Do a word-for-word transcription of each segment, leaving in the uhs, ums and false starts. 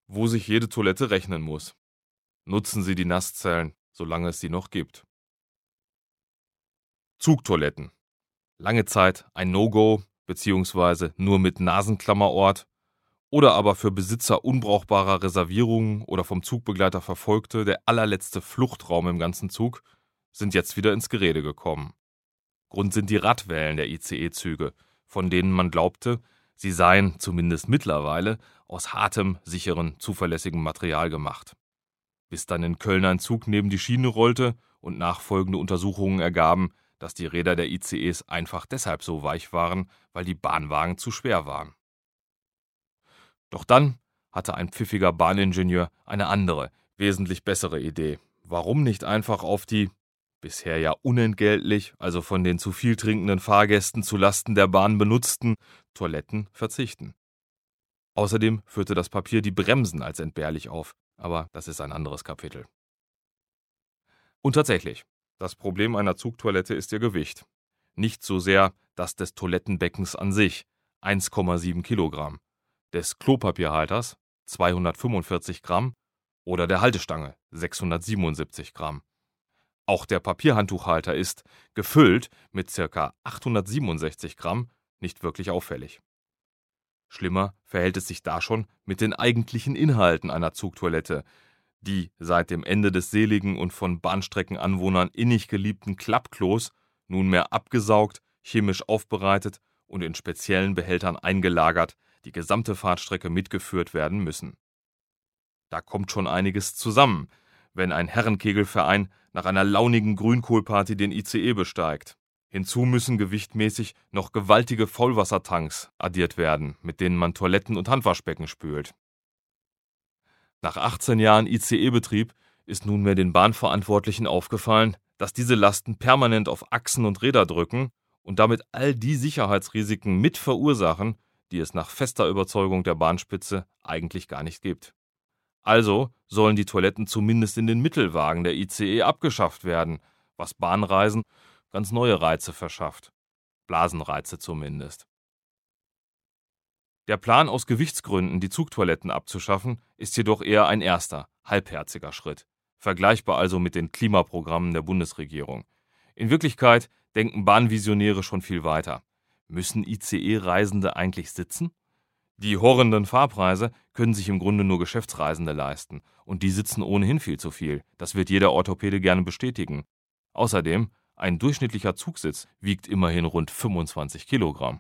wo sich jede Toilette rechnen muss. Nutzen Sie die Nasszellen, solange es sie noch gibt. Zugtoiletten. Lange Zeit ein No-Go, beziehungsweise nur mit Nasenklammerort, oder aber für Besitzer unbrauchbarer Reservierungen oder vom Zugbegleiter Verfolgte der allerletzte Fluchtraum im ganzen Zug, sind jetzt wieder ins Gerede gekommen. Grund sind die Radwellen der I C E-Züge, von denen man glaubte, sie seien, zumindest mittlerweile, aus hartem, sicheren, zuverlässigem Material gemacht. Bis dann in Köln ein Zug neben die Schiene rollte und nachfolgende Untersuchungen ergaben, dass die Räder der I C Es einfach deshalb so weich waren, weil die Bahnwagen zu schwer waren. Doch dann hatte ein pfiffiger Bahningenieur eine andere, wesentlich bessere Idee. Warum nicht einfach auf die, bisher ja unentgeltlich, also von den zu viel trinkenden Fahrgästen zu Lasten der Bahn benutzten, Toiletten verzichten? Außerdem führte das Papier die Bremsen als entbehrlich auf, aber das ist ein anderes Kapitel. Und tatsächlich, das Problem einer Zugtoilette ist ihr Gewicht. Nicht so sehr das des Toilettenbeckens an sich, eins Komma sieben Kilogramm, des Klopapierhalters, zweihundertfünfundvierzig Gramm, oder der Haltestange, sechshundertsiebenundsiebzig Gramm. Auch der Papierhandtuchhalter ist, gefüllt mit ca. achthundertsiebenundsechzig Gramm, nicht wirklich auffällig. Schlimmer verhält es sich da schon mit den eigentlichen Inhalten einer Zugtoilette, die seit dem Ende des seligen und von Bahnstreckenanwohnern innig geliebten Klappklos nunmehr abgesaugt, chemisch aufbereitet und in speziellen Behältern eingelagert die gesamte Fahrtstrecke mitgeführt werden müssen. Da kommt schon einiges zusammen, wenn ein Herrenkegelverein nach einer launigen Grünkohlparty den I C E besteigt. Hinzu müssen gewichtmäßig noch gewaltige Vollwassertanks addiert werden, mit denen man Toiletten und Handwaschbecken spült. Nach achtzehn Jahren I C E-Betrieb ist nunmehr den Bahnverantwortlichen aufgefallen, dass diese Lasten permanent auf Achsen und Räder drücken und damit all die Sicherheitsrisiken mit verursachen, die es nach fester Überzeugung der Bahnspitze eigentlich gar nicht gibt. Also sollen die Toiletten zumindest in den Mittelwagen der I C E abgeschafft werden, was Bahnreisen ganz neue Reize verschafft. Blasenreize zumindest. Der Plan, aus Gewichtsgründen die Zugtoiletten abzuschaffen, ist jedoch eher ein erster, halbherziger Schritt. Vergleichbar also mit den Klimaprogrammen der Bundesregierung. In Wirklichkeit denken Bahnvisionäre schon viel weiter. Müssen I C E-Reisende eigentlich sitzen? Die horrenden Fahrpreise können sich im Grunde nur Geschäftsreisende leisten. Und die sitzen ohnehin viel zu viel. Das wird jeder Orthopäde gerne bestätigen. Außerdem, ein durchschnittlicher Zugsitz wiegt immerhin rund fünfundzwanzig Kilogramm.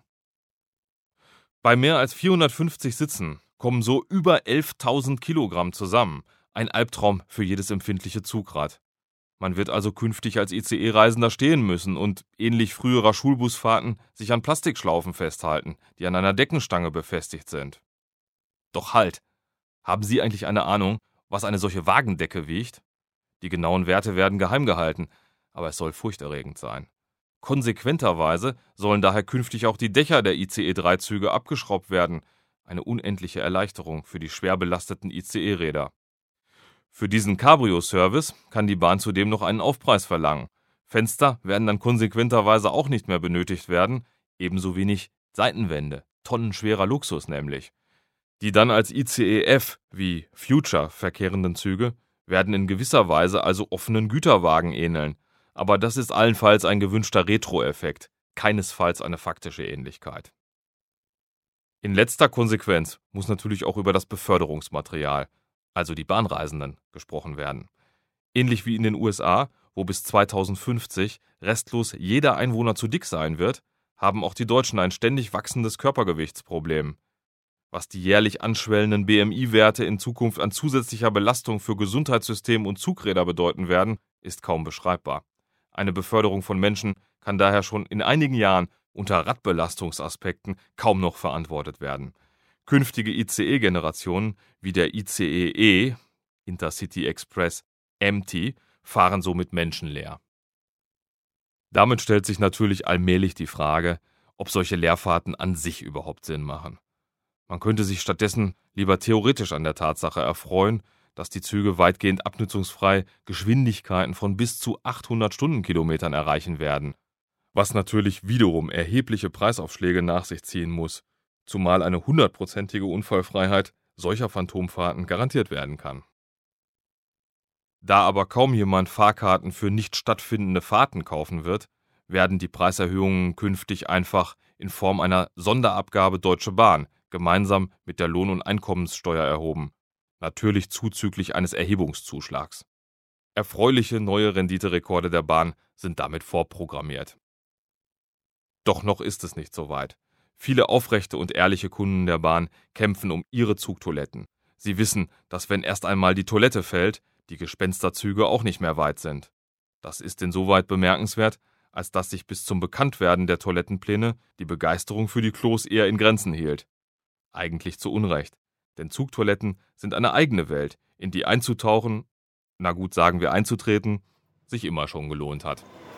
Bei mehr als vierhundertfünfzig Sitzen kommen so über elftausend Kilogramm zusammen. Ein Albtraum für jedes empfindliche Zugrad. Man wird also künftig als I C E-Reisender stehen müssen und, ähnlich früherer Schulbusfahrten, sich an Plastikschlaufen festhalten, die an einer Deckenstange befestigt sind. Doch halt! Haben Sie eigentlich eine Ahnung, was eine solche Wagendecke wiegt? Die genauen Werte werden geheim gehalten, aber es soll furchterregend sein. Konsequenterweise sollen daher künftig auch die Dächer der I C E drei Züge abgeschraubt werden. Eine unendliche Erleichterung für die schwer belasteten I C E-Räder. Für diesen Cabrio-Service kann die Bahn zudem noch einen Aufpreis verlangen. Fenster werden dann konsequenterweise auch nicht mehr benötigt werden, ebenso wenig Seitenwände, tonnenschwerer Luxus nämlich. Die dann als I C E F wie Future verkehrenden Züge werden in gewisser Weise also offenen Güterwagen ähneln. Aber das ist allenfalls ein gewünschter Retro-Effekt, keinesfalls eine faktische Ähnlichkeit. In letzter Konsequenz muss natürlich auch über das Beförderungsmaterial, also die Bahnreisenden, gesprochen werden. Ähnlich wie in den U S A, wo bis zweitausendfünfzig restlos jeder Einwohner zu dick sein wird, haben auch die Deutschen ein ständig wachsendes Körpergewichtsproblem. Was die jährlich anschwellenden B M I-Werte in Zukunft an zusätzlicher Belastung für Gesundheitssystem und Zugräder bedeuten werden, ist kaum beschreibbar. Eine Beförderung von Menschen kann daher schon in einigen Jahren unter Radbelastungsaspekten kaum noch verantwortet werden. Künftige I C E-Generationen wie der I C E E, Intercity Express, Empty, fahren somit menschenleer. Damit stellt sich natürlich allmählich die Frage, ob solche Leerfahrten an sich überhaupt Sinn machen. Man könnte sich stattdessen lieber theoretisch an der Tatsache erfreuen, dass die Züge weitgehend abnutzungsfrei Geschwindigkeiten von bis zu achthundert Stundenkilometern erreichen werden, was natürlich wiederum erhebliche Preisaufschläge nach sich ziehen muss, zumal eine hundertprozentige Unfallfreiheit solcher Phantomfahrten garantiert werden kann. Da aber kaum jemand Fahrkarten für nicht stattfindende Fahrten kaufen wird, werden die Preiserhöhungen künftig einfach in Form einer Sonderabgabe Deutsche Bahn gemeinsam mit der Lohn- und Einkommenssteuer erhoben, natürlich zuzüglich eines Erhebungszuschlags. Erfreuliche neue Renditerekorde der Bahn sind damit vorprogrammiert. Doch noch ist es nicht so weit. Viele aufrechte und ehrliche Kunden der Bahn kämpfen um ihre Zugtoiletten. Sie wissen, dass wenn erst einmal die Toilette fällt, die Gespensterzüge auch nicht mehr weit sind. Das ist insoweit bemerkenswert, als dass sich bis zum Bekanntwerden der Toilettenpläne die Begeisterung für die Klos eher in Grenzen hielt. Eigentlich zu Unrecht, denn Zugtoiletten sind eine eigene Welt, in die einzutauchen, na gut, sagen wir einzutreten, sich immer schon gelohnt hat.